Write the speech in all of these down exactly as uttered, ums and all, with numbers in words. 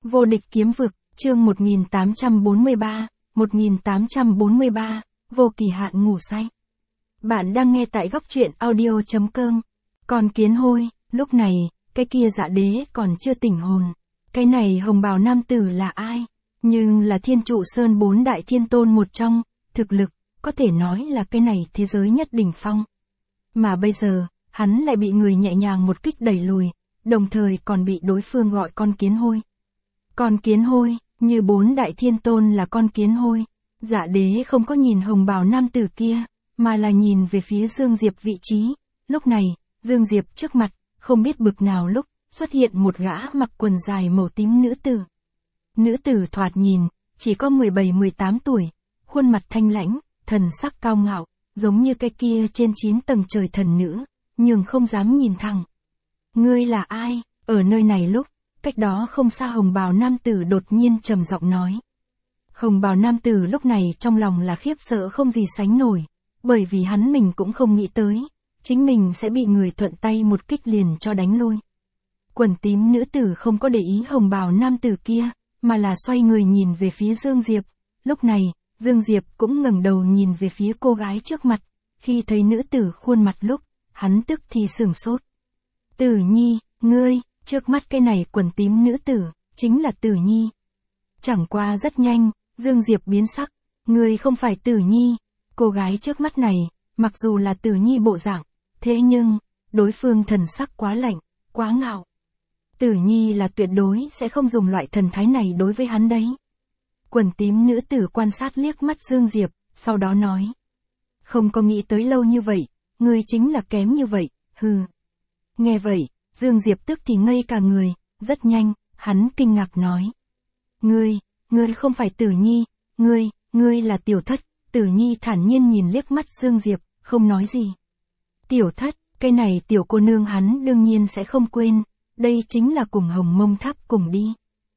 Vô địch kiếm vực, chương một nghìn tám trăm bốn mươi ba, một nghìn tám trăm bốn mươi ba, vô kỳ hạn ngủ say. Bạn đang nghe tại góc truyện audio chấm com. Còn kiến hôi, lúc này, cái kia dạ đế còn chưa tỉnh hồn. Cái này hồng bào nam tử là ai? Nhưng là Thiên Trụ Sơn bốn đại thiên tôn một trong, thực lực, có thể nói là cái này thế giới nhất đỉnh phong. Mà bây giờ, hắn lại bị người nhẹ nhàng một kích đẩy lùi, đồng thời còn bị đối phương gọi con kiến hôi. Con kiến hôi, như bốn đại thiên tôn là con kiến hôi. Dạ đế không có nhìn hồng bào nam tử kia, mà là nhìn về phía Dương Diệp vị trí. Lúc này, Dương Diệp trước mặt, không biết bực nào lúc, xuất hiện một gã mặc quần dài màu tím nữ tử. Nữ tử thoạt nhìn, chỉ có mười bảy mười tám tuổi, khuôn mặt thanh lãnh, thần sắc cao ngạo, giống như cái kia trên chín tầng trời thần nữ, nhưng không dám nhìn thẳng. Ngươi là ai? Ở nơi này lúc, cách đó không xa hồng bào nam tử đột nhiên trầm giọng nói. Hồng bào nam tử lúc này trong lòng là khiếp sợ không gì sánh nổi, bởi vì hắn mình cũng không nghĩ tới, chính mình sẽ bị người thuận tay một kích liền cho đánh lui. Quần tím nữ tử không có để ý hồng bào nam tử kia, mà là xoay người nhìn về phía Dương Diệp. Lúc này, Dương Diệp cũng ngẩng đầu nhìn về phía cô gái trước mặt, khi thấy nữ tử khuôn mặt lúc, hắn tức thì sửng sốt. Tử Nhi, ngươi, trước mắt cái này quần tím nữ tử, chính là Tử Nhi. Chẳng qua rất nhanh, Dương Diệp biến sắc, ngươi không phải Tử Nhi. Cô gái trước mắt này, mặc dù là Tử Nhi bộ dạng, thế nhưng, đối phương thần sắc quá lạnh, quá ngạo. Tử Nhi là tuyệt đối sẽ không dùng loại thần thái này đối với hắn đấy. Quần tím nữ tử quan sát liếc mắt Dương Diệp, sau đó nói. Không có nghĩ tới lâu như vậy, ngươi chính là kém như vậy, hừ. Nghe vậy, Dương Diệp tức thì ngây cả người, rất nhanh, hắn kinh ngạc nói. Ngươi, ngươi không phải Tử Nhi, ngươi, ngươi là Tiểu Thất. Tử Nhi thản nhiên nhìn liếc mắt Dương Diệp, không nói gì. Tiểu Thất, cái này tiểu cô nương hắn đương nhiên sẽ không quên, đây chính là cùng Hồng Mông Tháp cùng đi.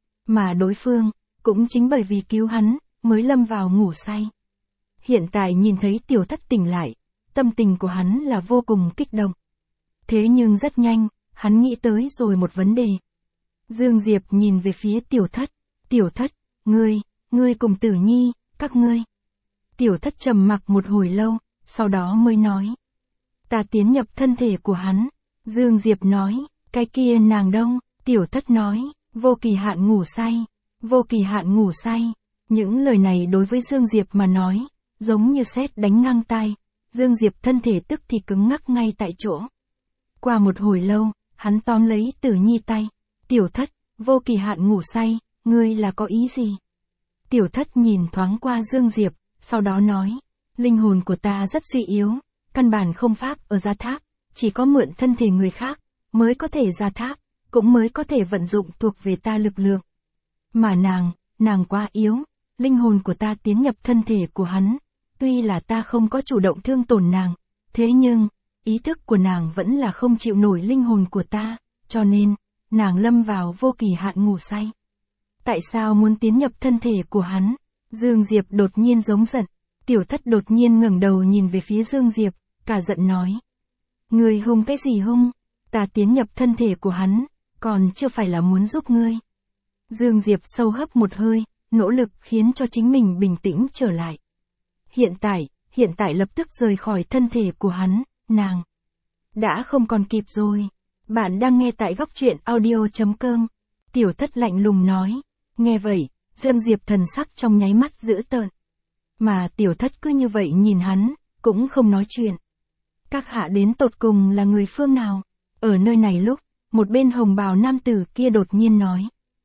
Mà đối phương, cũng chính bởi vì cứu hắn, mới lâm vào ngủ say. Hiện tại nhìn thấy Tiểu Thất tỉnh lại, tâm tình của hắn là vô cùng kích động. Thế nhưng rất nhanh, hắn nghĩ tới rồi một vấn đề. Dương Diệp nhìn về phía Tiểu Thất, Tiểu Thất, ngươi, ngươi cùng Tử Nhi, các ngươi. Tiểu Thất trầm mặc một hồi lâu, sau đó mới nói. Ta tiến nhập thân thể của hắn. Dương Diệp nói, cái kia nàng đông. Tiểu Thất nói, vô kỳ hạn ngủ say, vô kỳ hạn ngủ say. Những lời này đối với Dương Diệp mà nói, giống như sét đánh ngang tai. Dương Diệp thân thể tức thì cứng ngắc ngay tại chỗ. Qua một hồi lâu, hắn tóm lấy Tử Nhi tay. Tiểu Thất, vô kỳ hạn ngủ say, ngươi là có ý gì? Tiểu Thất nhìn thoáng qua Dương Diệp, sau đó nói, linh hồn của ta rất suy yếu, căn bản không pháp ở ra tháp, chỉ có mượn thân thể người khác, mới có thể ra tháp, cũng mới có thể vận dụng thuộc về ta lực lượng. Mà nàng, nàng quá yếu, linh hồn của ta tiến nhập thân thể của hắn, tuy là ta không có chủ động thương tổn nàng, thế nhưng, ý thức của nàng vẫn là không chịu nổi linh hồn của ta, cho nên, nàng lâm vào vô kỳ hạn ngủ say. Tại sao muốn tiến nhập thân thể của hắn? Dương Diệp đột nhiên giống giận. Tiểu Thất đột nhiên ngẩng đầu nhìn về phía Dương Diệp, cả giận nói. Ngươi hung cái gì hung? Ta tiến nhập thân thể của hắn, còn chưa phải là muốn giúp ngươi. Dương Diệp sâu hấp một hơi, nỗ lực khiến cho chính mình bình tĩnh trở lại. Hiện tại, hiện tại lập tức rời khỏi thân thể của hắn, nàng. Đã không còn kịp rồi. Bạn đang nghe tại góc truyện audio chấm com. Tiểu Thất lạnh lùng nói. Nghe vậy, Dương Diệp thần sắc trong nháy mắt dữ tợn. Mà Tiểu Thất cứ như vậy nhìn hắn, cũng không nói chuyện. Các hạ đến tột cùng là người phương nào? Ở nơi này lúc, một bên hồng bào nam tử kia đột nhiên nói.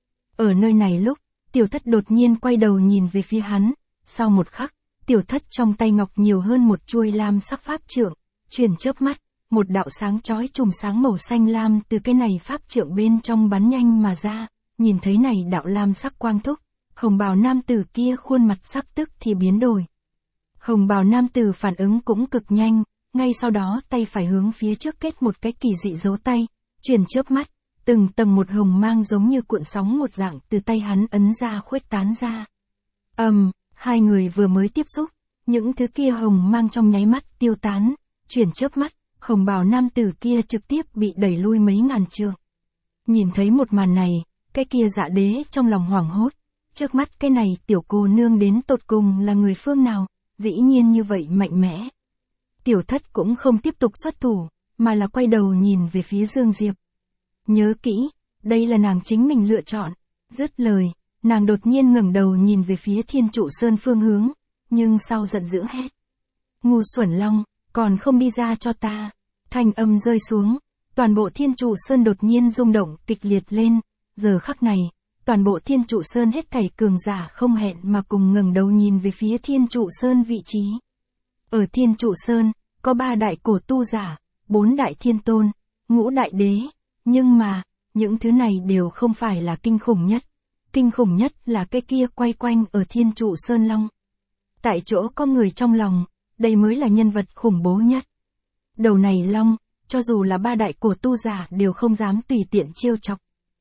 Ở nơi này lúc, Tiểu Thất đột nhiên quay đầu nhìn về phía hắn. Sau một khắc, Tiểu Thất trong tay ngọc nhiều hơn một chuôi lam sắc pháp trượng, chuyển chớp mắt, một đạo sáng chói chùm sáng màu xanh lam từ cái này pháp trượng bên trong bắn nhanh mà ra. Nhìn thấy này đạo lam sắc quang thúc, hồng bào nam tử kia khuôn mặt sắc tức thì biến đổi. Hồng bào nam tử phản ứng cũng cực nhanh, ngay sau đó tay phải hướng phía trước kết một cái kỳ dị dấu tay, chuyển chớp mắt, từng tầng một hồng mang giống như cuộn sóng một dạng từ tay hắn ấn ra khuếch tán ra. Ầm, um, hai người vừa mới tiếp xúc, những thứ kia hồng mang trong nháy mắt tiêu tán, chuyển chớp mắt, hồng bào nam tử kia trực tiếp bị đẩy lui mấy ngàn trượng. Nhìn thấy một màn này, cái kia Dạ Đế trong lòng hoảng hốt, trước mắt cái này tiểu cô nương đến tột cùng là người phương nào, dĩ nhiên như vậy mạnh mẽ. Tiểu thất cũng không tiếp tục xuất thủ, mà là quay đầu nhìn về phía Dương Diệp. Nhớ kỹ, đây là nàng chính mình lựa chọn. Dứt lời, nàng đột nhiên ngẩng đầu nhìn về phía Thiên Trụ Sơn phương hướng, nhưng sau giận dữ hét. Ngu xuẩn long, còn không đi ra cho ta. Thanh âm rơi xuống, toàn bộ Thiên Trụ Sơn đột nhiên rung động kịch liệt lên. Giờ khắc này, toàn bộ Thiên Trụ Sơn hết thảy cường giả không hẹn mà cùng ngẩng đầu nhìn về phía Thiên Trụ Sơn vị trí. Ở Thiên Trụ Sơn, có ba đại cổ tu giả, bốn đại thiên tôn, ngũ đại đế, nhưng mà, những thứ này đều không phải là kinh khủng nhất. Kinh khủng nhất là cái kia quay quanh ở Thiên Trụ Sơn Long. Tại chỗ có người trong lòng, đây mới là nhân vật khủng bố nhất. Đầu này Long, cho dù là ba đại cổ tu giả đều không dám tùy tiện trêu chọc.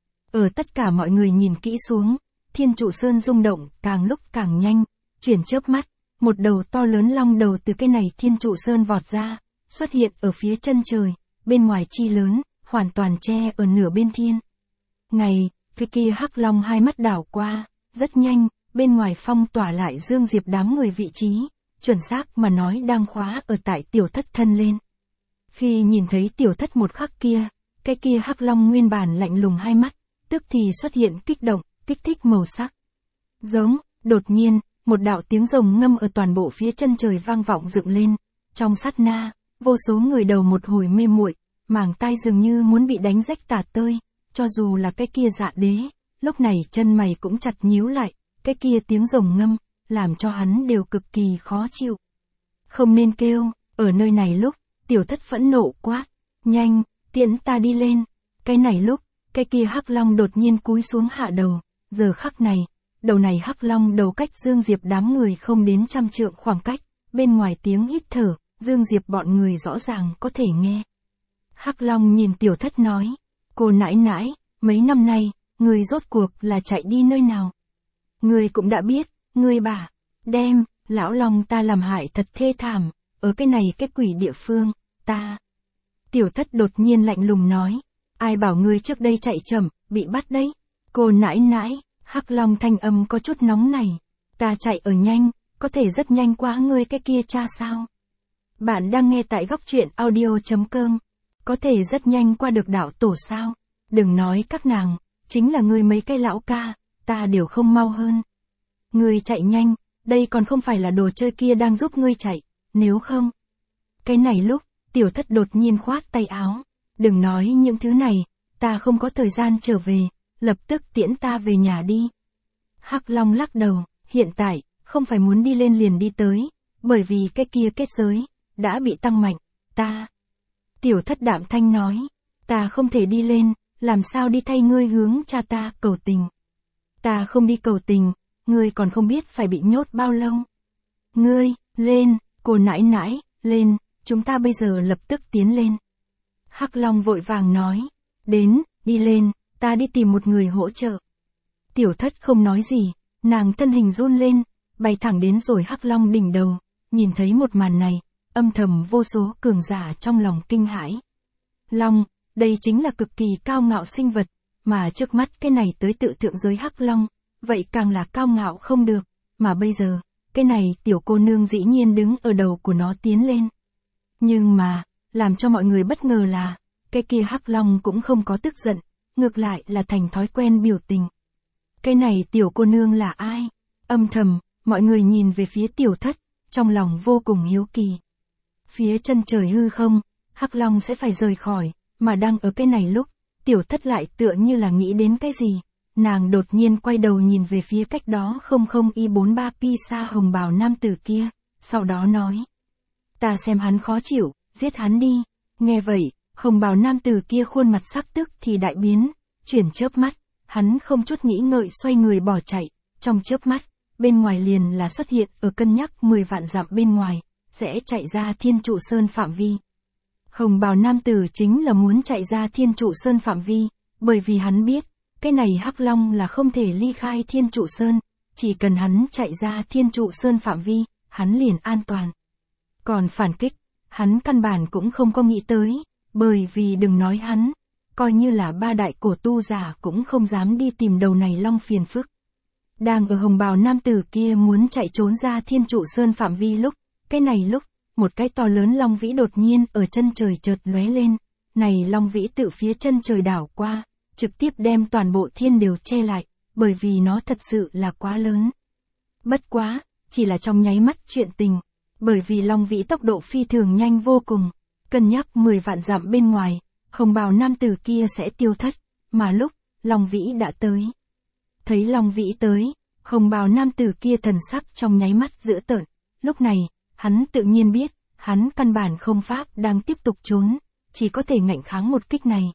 Ở tất cả mọi người nhìn kỹ xuống, Thiên Trụ Sơn rung động càng lúc càng nhanh, chuyển chớp mắt, một đầu to lớn long đầu từ cái này Thiên Trụ Sơn vọt ra, xuất hiện ở phía chân trời, bên ngoài chi lớn, hoàn toàn che ở nửa bên thiên. Ngày, cái kia hắc long hai mắt đảo qua, rất nhanh, bên ngoài phong tỏa lại Dương Diệp đám người vị trí, chuẩn xác mà nói đang khóa ở tại tiểu thất thân lên. Khi nhìn thấy tiểu thất một khắc kia, cái kia hắc long nguyên bản lạnh lùng hai mắt, tức thì xuất hiện kích động, kích thích màu sắc. Giống, đột nhiên, một đạo tiếng rồng ngâm ở toàn bộ phía chân trời vang vọng dựng lên, trong sát na, vô số người đầu một hồi mê muội, màng tai dường như muốn bị đánh rách tả tơi, cho dù là cái kia Dạ Đế, lúc này chân mày cũng chặt nhíu lại, cái kia tiếng rồng ngâm, làm cho hắn đều cực kỳ khó chịu. Không nên kêu, ở nơi này lúc, tiểu thất phẫn nộ quát, nhanh, tiễn ta đi lên, cái này lúc, cái kia hắc long đột nhiên cúi xuống hạ đầu, giờ khắc này, đầu này hắc long đầu cách Dương Diệp đám người không đến trăm trượng khoảng cách, bên ngoài tiếng hít thở, Dương Diệp bọn người rõ ràng có thể nghe. Hắc long nhìn tiểu thất nói, cô nãi nãi, mấy năm nay, người rốt cuộc là chạy đi nơi nào? Người cũng đã biết, người bà, đem, lão long ta làm hại thật thê thảm, ở cái này cái quỷ địa phương, ta. Tiểu thất đột nhiên lạnh lùng nói, ai bảo ngươi trước đây chạy chậm, bị bắt đấy? Cô nãi nãi, hắc long thanh âm có chút nóng này, ta chạy ở nhanh, có thể rất nhanh quá ngươi cái kia cha sao? Bạn đang nghe tại góc truyện audio chấm com, có thể rất nhanh qua được đảo tổ sao? Đừng nói các nàng, chính là ngươi mấy cái lão ca, ta đều không mau hơn. Ngươi chạy nhanh, đây còn không phải là đồ chơi kia đang giúp ngươi chạy, nếu không. Cái này lúc, tiểu thất đột nhiên khoát tay áo, đừng nói những thứ này, ta không có thời gian trở về, lập tức tiễn ta về nhà đi. Hắc long lắc đầu, hiện tại, không phải muốn đi lên liền đi tới, bởi vì cái kia kết giới, đã bị tăng mạnh, ta. Tiểu thất đạm thanh nói, ta không thể đi lên, làm sao đi thay ngươi hướng cha ta cầu tình. Ta không đi cầu tình, ngươi còn không biết phải bị nhốt bao lâu. Ngươi, lên, cô nãi nãi, lên, chúng ta bây giờ lập tức tiến lên. Hắc long vội vàng nói, đến, đi lên, ta đi tìm một người hỗ trợ. Tiểu thất không nói gì, nàng thân hình run lên, bay thẳng đến rồi hắc long đỉnh đầu, nhìn thấy một màn này, âm thầm vô số cường giả trong lòng kinh hãi. Long, đây chính là cực kỳ cao ngạo sinh vật, mà trước mắt cái này tới tự thượng giới hắc long, vậy càng là cao ngạo không được, mà bây giờ, cái này tiểu cô nương dĩ nhiên đứng ở đầu của nó tiến lên. Nhưng mà, làm cho mọi người bất ngờ là, cái kia hắc long cũng không có tức giận, ngược lại là thành thói quen biểu tình. Cái này tiểu cô nương là ai? Âm thầm, mọi người nhìn về phía tiểu thất, trong lòng vô cùng hiếu kỳ. Phía chân trời hư không, hắc long sẽ phải rời khỏi, mà đang ở cái này lúc, tiểu thất lại tựa như là nghĩ đến cái gì. Nàng đột nhiên quay đầu nhìn về phía cách đó không không y bốn ba pi xa hồng bào nam tử kia, sau đó nói. Ta xem hắn khó chịu, giết hắn đi. Nghe vậy, hồng bào nam tử kia khuôn mặt sắc tức thì đại biến, chuyển chớp mắt, hắn không chút nghĩ ngợi xoay người bỏ chạy, trong chớp mắt, bên ngoài liền là xuất hiện ở cân nhắc mười vạn dặm bên ngoài, sẽ chạy ra Thiên Trụ Sơn phạm vi. Hồng bào nam tử chính là muốn chạy ra Thiên Trụ Sơn phạm vi, bởi vì hắn biết, cái này hắc long là không thể ly khai Thiên Trụ Sơn, chỉ cần hắn chạy ra Thiên Trụ Sơn phạm vi, hắn liền an toàn. Còn phản kích, hắn căn bản cũng không có nghĩ tới, bởi vì đừng nói hắn, coi như là ba đại cổ tu giả cũng không dám đi tìm đầu này long phiền phức. Đang ở hồng bào nam tử kia muốn chạy trốn ra Thiên Trụ Sơn phạm vi lúc, cái này lúc, một cái to lớn long vĩ đột nhiên ở chân trời chợt lóe lên, này long vĩ tự phía chân trời đảo qua, trực tiếp đem toàn bộ thiên đều che lại, bởi vì nó thật sự là quá lớn. Bất quá, chỉ là trong nháy mắt chuyện tình, bởi vì long vĩ tốc độ phi thường nhanh vô cùng, cân nhắc mười vạn dặm bên ngoài, hồng bào nam tử kia sẽ tiêu thất, mà lúc, long vĩ đã tới. Thấy long vĩ tới, hồng bào nam tử kia thần sắc trong nháy mắt dữ tợn, lúc này, hắn tự nhiên biết, hắn căn bản không pháp đang tiếp tục trốn, chỉ có thể ngạnh kháng một kích này.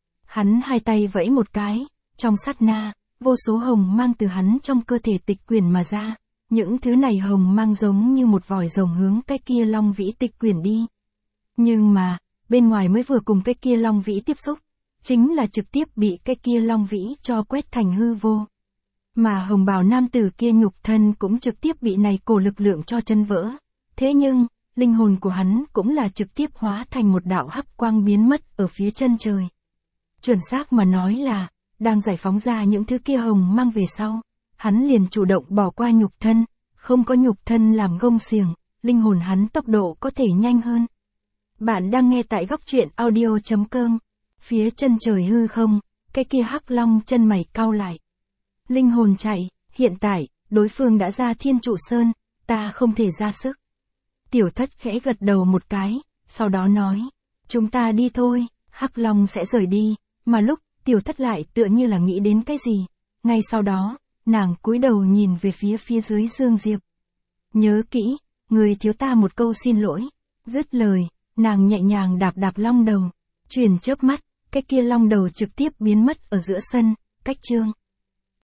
Hắn hai tay vẫy một cái, trong sát na, vô số hồng mang từ hắn trong cơ thể tịch quyển mà ra, những thứ này hồng mang giống như một vòi rồng hướng cái kia long vĩ tịch quyển đi. Nhưng mà, bên ngoài mới vừa cùng cái kia long vĩ tiếp xúc, chính là trực tiếp bị cái kia long vĩ cho quét thành hư vô. Mà hồng bào nam tử kia nhục thân cũng trực tiếp bị này cổ lực lượng cho chân vỡ. Thế nhưng, linh hồn của hắn cũng là trực tiếp hóa thành một đạo hắc quang biến mất ở phía chân trời. Chuẩn xác mà nói là, đang giải phóng ra những thứ kia hồng mang về sau, hắn liền chủ động bỏ qua nhục thân, không có nhục thân làm gông xiềng, linh hồn hắn tốc độ có thể nhanh hơn. Bạn đang nghe tại góc truyện audio chấm com, phía chân trời hư không, cái kia hắc long chân mày cau lại. Linh hồn chạy, hiện tại, đối phương đã ra Thiên Trụ Sơn, ta không thể ra sức. Tiểu thất khẽ gật đầu một cái, sau đó nói, chúng ta đi thôi, hắc long sẽ rời đi, mà lúc, tiểu thất lại tựa như là nghĩ đến cái gì. Ngay sau đó, nàng cúi đầu nhìn về phía phía dưới Dương Diệp. Nhớ kỹ, người thiếu ta một câu xin lỗi. Dứt lời, nàng nhẹ nhàng đạp đạp long đầu, chuyển chớp mắt, cái kia long đầu trực tiếp biến mất ở giữa sân, cách chương.